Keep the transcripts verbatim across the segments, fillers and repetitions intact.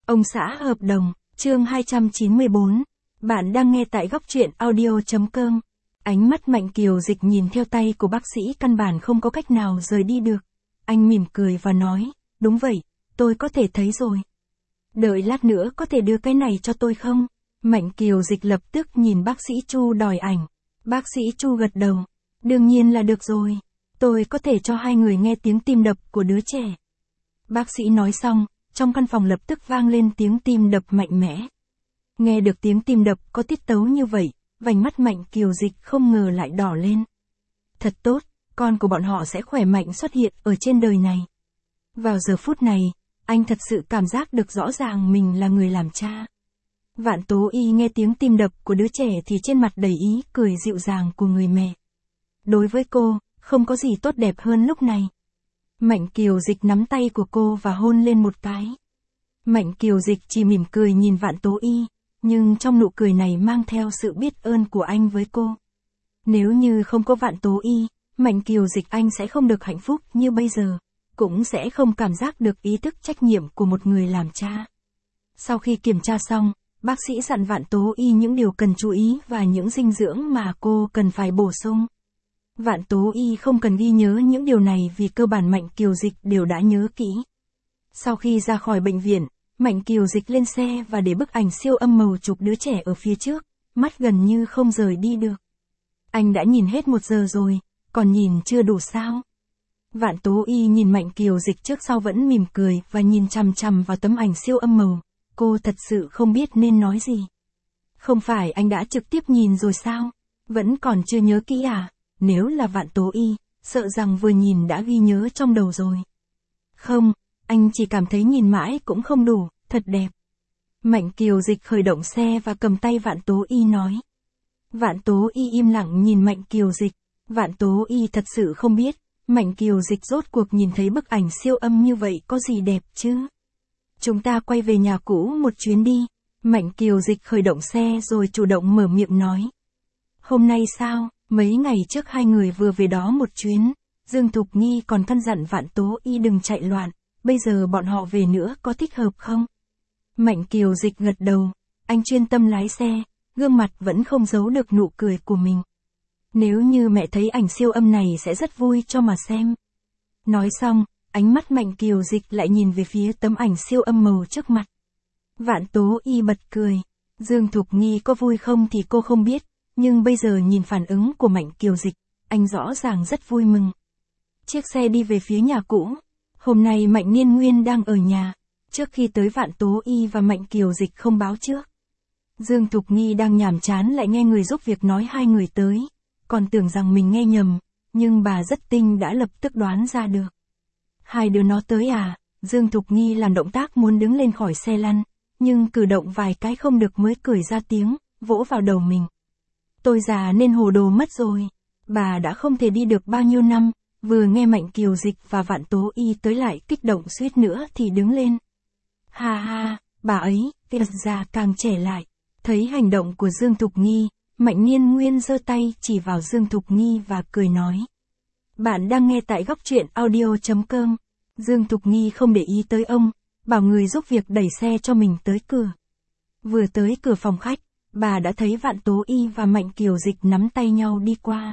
Ông xã hợp đồng, chương hai trăm chín mươi bốn. Bạn đang nghe tại góc truyện audio.com. Ánh mắt Mạnh Kiều Dịch nhìn theo tay của bác sĩ căn bản không có cách nào rời đi được. Anh mỉm cười và nói, đúng vậy, tôi có thể thấy rồi. Đợi lát nữa có thể đưa cái này cho tôi không? Mạnh Kiều Dịch lập tức nhìn bác sĩ Chu đòi ảnh. Bác sĩ Chu gật đầu. Đương nhiên là được rồi. Tôi có thể cho hai người nghe tiếng tim đập của đứa trẻ. Bác sĩ nói xong, trong căn phòng lập tức vang lên tiếng tim đập mạnh mẽ. Nghe được tiếng tim đập có tiết tấu như vậy, vành mắt Mạnh Kiều Dịch không ngờ lại đỏ lên. Thật tốt, con của bọn họ sẽ khỏe mạnh xuất hiện ở trên đời này. Vào giờ phút này, anh thật sự cảm giác được rõ ràng mình là người làm cha. Vạn Tố Y nghe tiếng tim đập của đứa trẻ thì trên mặt đầy ý cười dịu dàng của người mẹ. Đối với cô, không có gì tốt đẹp hơn lúc này. Mạnh Kiều Dịch nắm tay của cô và hôn lên một cái. Mạnh Kiều Dịch chỉ mỉm cười nhìn Vạn Tố Y, nhưng trong nụ cười này mang theo sự biết ơn của anh với cô. Nếu như không có Vạn Tố Y, Mạnh Kiều Dịch anh sẽ không được hạnh phúc như bây giờ, cũng sẽ không cảm giác được ý thức trách nhiệm của một người làm cha. Sau khi kiểm tra xong, bác sĩ dặn Vạn Tố Y những điều cần chú ý và những dinh dưỡng mà cô cần phải bổ sung. Vạn Tố Y không cần ghi nhớ những điều này vì cơ bản Mạnh Kiều Dịch đều đã nhớ kỹ. Sau khi ra khỏi bệnh viện, Mạnh Kiều Dịch lên xe và để bức ảnh siêu âm màu chụp đứa trẻ ở phía trước, mắt gần như không rời đi được. Anh đã nhìn hết một giờ rồi, còn nhìn chưa đủ sao? Vạn Tố Y nhìn Mạnh Kiều Dịch trước sau vẫn mỉm cười và nhìn chằm chằm vào tấm ảnh siêu âm màu, cô thật sự không biết nên nói gì. Không phải anh đã trực tiếp nhìn rồi sao? Vẫn còn chưa nhớ kỹ à? Nếu là Vạn Tố Y, sợ rằng vừa nhìn đã ghi nhớ trong đầu rồi. Không, anh chỉ cảm thấy nhìn mãi cũng không đủ, thật đẹp. Mạnh Kiều Dịch khởi động xe và cầm tay Vạn Tố Y nói. Vạn Tố Y im lặng nhìn Mạnh Kiều Dịch. Vạn Tố Y thật sự không biết, Mạnh Kiều Dịch rốt cuộc nhìn thấy bức ảnh siêu âm như vậy có gì đẹp chứ? Chúng ta quay về nhà cũ một chuyến đi. Mạnh Kiều Dịch khởi động xe rồi chủ động mở miệng nói. Hôm nay sao? Mấy ngày trước hai người vừa về đó một chuyến, Dương Thục Nghi còn căn dặn Vạn Tố Y đừng chạy loạn, bây giờ bọn họ về nữa có thích hợp không? Mạnh Kiều Dịch gật đầu, anh chuyên tâm lái xe, gương mặt vẫn không giấu được nụ cười của mình. Nếu như mẹ thấy ảnh siêu âm này sẽ rất vui cho mà xem. Nói xong, ánh mắt Mạnh Kiều Dịch lại nhìn về phía tấm ảnh siêu âm màu trước mặt. Vạn Tố Y bật cười, Dương Thục Nghi có vui không thì cô không biết. Nhưng bây giờ nhìn phản ứng của Mạnh Kiều Dịch, anh rõ ràng rất vui mừng. Chiếc xe đi về phía nhà cũ. Hôm nay Mạnh Niên Nguyên đang ở nhà. Trước khi tới Vạn Tố Y và Mạnh Kiều Dịch không báo trước. Dương Thục Nghi đang nhàm chán lại nghe người giúp việc nói hai người tới. Còn tưởng rằng mình nghe nhầm, nhưng bà rất tinh đã lập tức đoán ra được. Hai đứa nó tới à? Dương Thục Nghi làm động tác muốn đứng lên khỏi xe lăn, nhưng cử động vài cái không được mới cười ra tiếng, vỗ vào đầu mình. Tôi già nên hồ đồ mất rồi. Bà đã không thể đi được bao nhiêu năm, vừa nghe Mạnh Kiều Dịch và Vạn Tố Y tới lại kích động suýt nữa thì đứng lên. Ha ha, bà ấy, thật ra càng trẻ lại. Thấy hành động của Dương Thục Nghi, Mạnh Niên Nguyên giơ tay chỉ vào Dương Thục Nghi và cười nói. Bạn đang nghe tại góc truyện audio.com. Dương Thục Nghi không để ý tới ông, bảo người giúp việc đẩy xe cho mình tới cửa. Vừa tới cửa phòng khách, bà đã thấy Vạn Tố Y và Mạnh Kiều Dịch nắm tay nhau đi qua.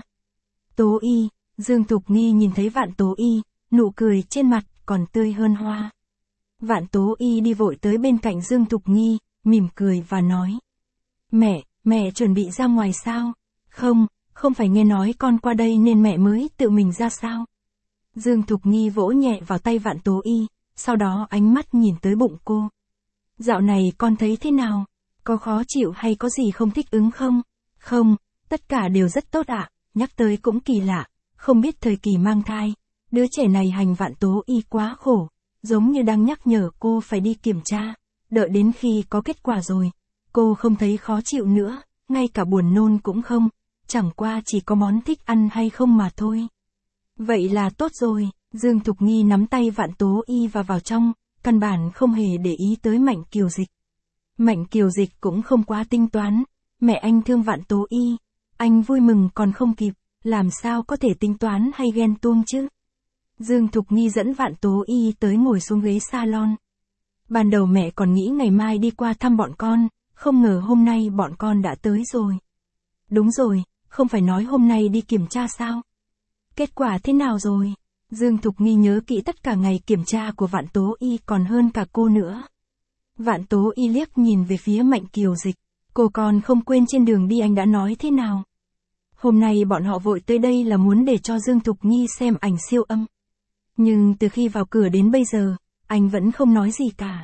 Tố Y, Dương Thục Nghi nhìn thấy Vạn Tố Y, nụ cười trên mặt còn tươi hơn hoa. Vạn Tố Y đi vội tới bên cạnh Dương Thục Nghi, mỉm cười và nói. Mẹ, mẹ chuẩn bị ra ngoài sao? Không, không phải nghe nói con qua đây nên mẹ mới tự mình ra sao? Dương Thục Nghi vỗ nhẹ vào tay Vạn Tố Y, sau đó ánh mắt nhìn tới bụng cô. Dạo này con thấy thế nào? Có khó chịu hay có gì không thích ứng không? Không, tất cả đều rất tốt ạ, à. Nhắc tới cũng kỳ lạ, không biết thời kỳ mang thai, đứa trẻ này hành Vạn Tố Y quá khổ, giống như đang nhắc nhở cô phải đi kiểm tra, đợi đến khi có kết quả rồi, cô không thấy khó chịu nữa, ngay cả buồn nôn cũng không, chẳng qua chỉ có món thích ăn hay không mà thôi. Vậy là tốt rồi, Dương Thục Nghi nắm tay Vạn Tố Y và vào trong, căn bản không hề để ý tới Mạnh Kiều Dịch. Mạnh Kiều Dịch cũng không quá tinh toán, mẹ anh thương Vạn Tố Y, anh vui mừng còn không kịp, làm sao có thể tính toán hay ghen tuông chứ. Dương Thục Nghi dẫn Vạn Tố Y tới ngồi xuống ghế salon. Ban đầu mẹ còn nghĩ ngày mai đi qua thăm bọn con, không ngờ hôm nay bọn con đã tới rồi. Đúng rồi, không phải nói hôm nay đi kiểm tra sao? Kết quả thế nào rồi? Dương Thục Nghi nhớ kỹ tất cả ngày kiểm tra của Vạn Tố Y còn hơn cả cô nữa. Vạn Tố Y liếc nhìn về phía Mạnh Kiều Dịch. Cô còn không quên trên đường đi anh đã nói thế nào. Hôm nay bọn họ vội tới đây là muốn để cho Dương Thục Nghi xem ảnh siêu âm. Nhưng từ khi vào cửa đến bây giờ, anh vẫn không nói gì cả.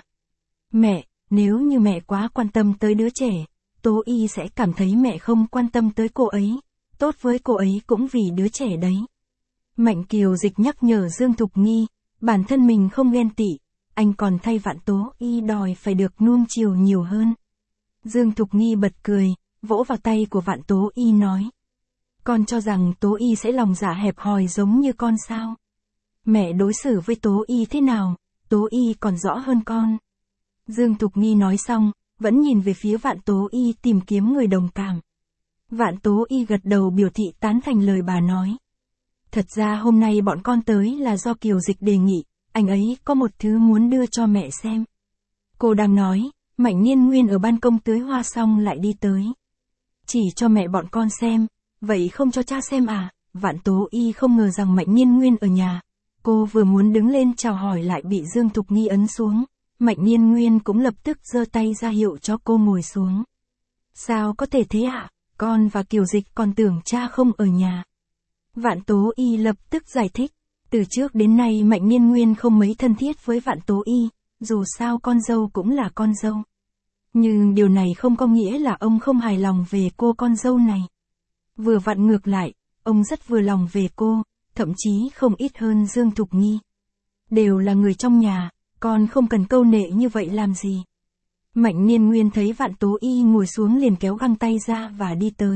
Mẹ, nếu như mẹ quá quan tâm tới đứa trẻ, Tố Y sẽ cảm thấy mẹ không quan tâm tới cô ấy. Tốt với cô ấy cũng vì đứa trẻ đấy. Mạnh Kiều Dịch nhắc nhở Dương Thục Nghi, bản thân mình không ghen tị, anh còn thay Vạn Tố Y đòi phải được nuông chiều nhiều hơn. Dương Thục Nghi bật cười, vỗ vào tay của Vạn Tố Y nói. Con cho rằng Tố Y sẽ lòng dạ hẹp hòi giống như con sao? Mẹ đối xử với Tố Y thế nào, Tố Y còn rõ hơn con. Dương Thục Nghi nói xong, vẫn nhìn về phía Vạn Tố Y tìm kiếm người đồng cảm. Vạn Tố Y gật đầu biểu thị tán thành lời bà nói. Thật ra hôm nay bọn con tới là do Kiều Dịch đề nghị, anh ấy có một thứ muốn đưa cho mẹ xem. Cô đang nói, Mạnh Nhiên Nguyên ở ban công tưới hoa xong lại đi tới. Chỉ cho mẹ bọn con xem, vậy không cho cha xem à? Vạn Tố Y không ngờ rằng Mạnh Nhiên Nguyên ở nhà. Cô vừa muốn đứng lên chào hỏi lại bị Dương Thục Nghi ấn xuống. Mạnh Nhiên Nguyên cũng lập tức giơ tay ra hiệu cho cô ngồi xuống. Sao có thể thế ạ? Con và Kiều Dịch còn tưởng cha không ở nhà. Vạn Tố Y lập tức giải thích. Từ trước đến nay Mạnh Nhiên Nguyên không mấy thân thiết với Vạn Tố Y, dù sao con dâu cũng là con dâu. Nhưng điều này không có nghĩa là ông không hài lòng về cô con dâu này. Vừa vặn ngược lại, ông rất vừa lòng về cô, thậm chí không ít hơn Dương Thục Nghi. Đều là người trong nhà, con không cần câu nệ như vậy làm gì. Mạnh Nhiên Nguyên thấy Vạn Tố Y ngồi xuống liền kéo găng tay ra và đi tới.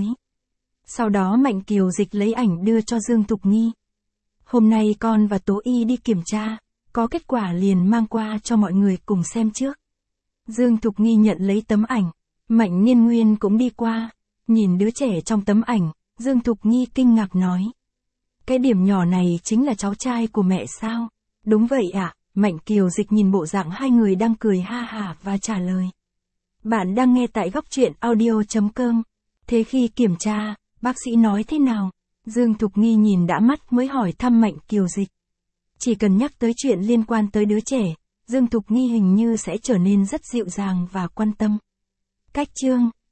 Sau đó Mạnh Kiều Dịch lấy ảnh đưa cho Dương Thục Nghi. Hôm nay con và Tố Y đi kiểm tra, có kết quả liền mang qua cho mọi người cùng xem trước. Dương Thục Nghi nhận lấy tấm ảnh, Mạnh Nhiên Nguyên cũng đi qua, nhìn đứa trẻ trong tấm ảnh, Dương Thục Nghi kinh ngạc nói. Cái điểm nhỏ này chính là cháu trai của mẹ sao? Đúng vậy ạ, Mạnh Kiều Dịch nhìn bộ dạng hai người đang cười ha hả và trả lời. Bạn đang nghe tại góc truyện audio chấm com. Thế khi kiểm tra, bác sĩ nói thế nào? Dương Thục Nghi nhìn đã mắt mới hỏi thăm Mạnh Kiều Dịch. Chỉ cần nhắc tới chuyện liên quan tới đứa trẻ, Dương Thục Nghi hình như sẽ trở nên rất dịu dàng và quan tâm. Cách chương